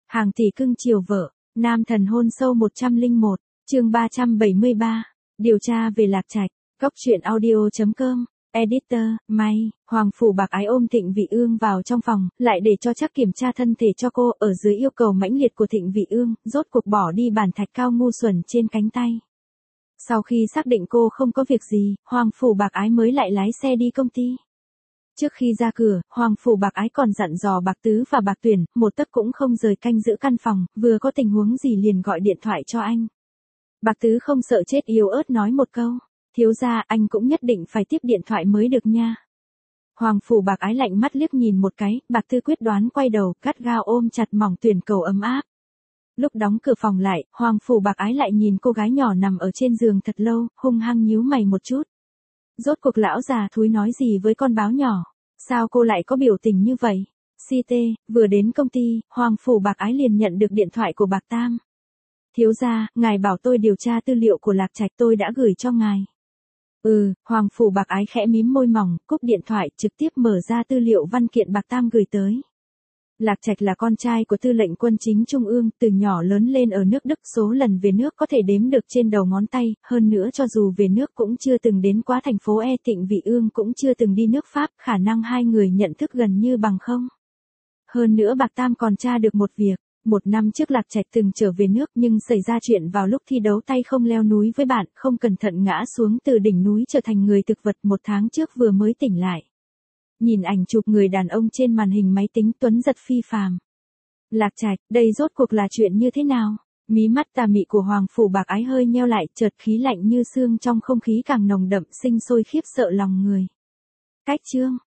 Hàng tỷ cưng chiều vợ, nam thần hôn sâu 101, chương 373, điều tra về Lạc Trạch, góc truyện audio.com, editor, May, Hoàng Phủ Bạc Ái ôm Thịnh Vị Ương vào trong phòng, lại để cho chắc kiểm tra thân thể cho cô, ở dưới yêu cầu mãnh liệt của Thịnh Vị Ương, rốt cuộc bỏ đi bàn thạch cao ngu xuẩn trên cánh tay. Sau khi xác định cô không có việc gì, Hoàng Phủ Bạc Ái mới lại lái xe đi công ty. Trước khi ra cửa, Hoàng Phủ Bạc Ái còn dặn dò Bạc Tứ và Bạc Tuyển, một tấc cũng không rời canh giữ căn phòng, vừa có tình huống gì liền gọi điện thoại cho anh. Bạc Tứ không sợ chết yếu ớt nói một câu, thiếu gia anh cũng nhất định phải tiếp điện thoại mới được nha. Hoàng Phủ Bạc Ái lạnh mắt liếc nhìn một cái, Bạc Tứ quyết đoán quay đầu, gắt gao ôm chặt mỏng Tuyển cầu ấm áp. Lúc đóng cửa phòng lại, Hoàng Phủ Bạc Ái lại nhìn cô gái nhỏ nằm ở trên giường thật lâu, hung hăng nhíu mày một chút. Rốt cuộc lão già thúi nói gì với con báo nhỏ? Sao cô lại có biểu tình như vậy? CT, vừa đến công ty, Hoàng Phủ Bạc Ái liền nhận được điện thoại của Bạc Tam. Thiếu gia, ngài bảo tôi điều tra tư liệu của Lạc Trạch, tôi đã gửi cho ngài. Hoàng Phủ Bạc Ái khẽ mím môi mỏng, cúp điện thoại, trực tiếp mở ra tư liệu văn kiện Bạc Tam gửi tới. Lạc Trạch là con trai của tư lệnh quân chính Trung ương, từ nhỏ lớn lên ở nước Đức, số lần về nước có thể đếm được trên đầu ngón tay, hơn nữa cho dù về nước cũng chưa từng đến quá thành phố E. Thịnh Vị Ương cũng chưa từng đi nước Pháp, khả năng hai người nhận thức gần như bằng không. Hơn nữa Bạc Tam còn tra được một việc, một năm trước Lạc Trạch từng trở về nước nhưng xảy ra chuyện vào lúc thi đấu tay không leo núi với bạn, không cẩn thận ngã xuống từ đỉnh núi trở thành người thực vật, một tháng trước vừa mới tỉnh lại. Nhìn ảnh chụp người đàn ông trên màn hình máy tính tuấn giật phi phàm. Lạc Trạch, đây rốt cuộc là chuyện như thế nào? Mí mắt tà mị của Hoàng Phủ Bạc Ái hơi nheo lại, chợt khí lạnh như xương trong không khí càng nồng đậm, sinh sôi khiếp sợ lòng người. Cách chương,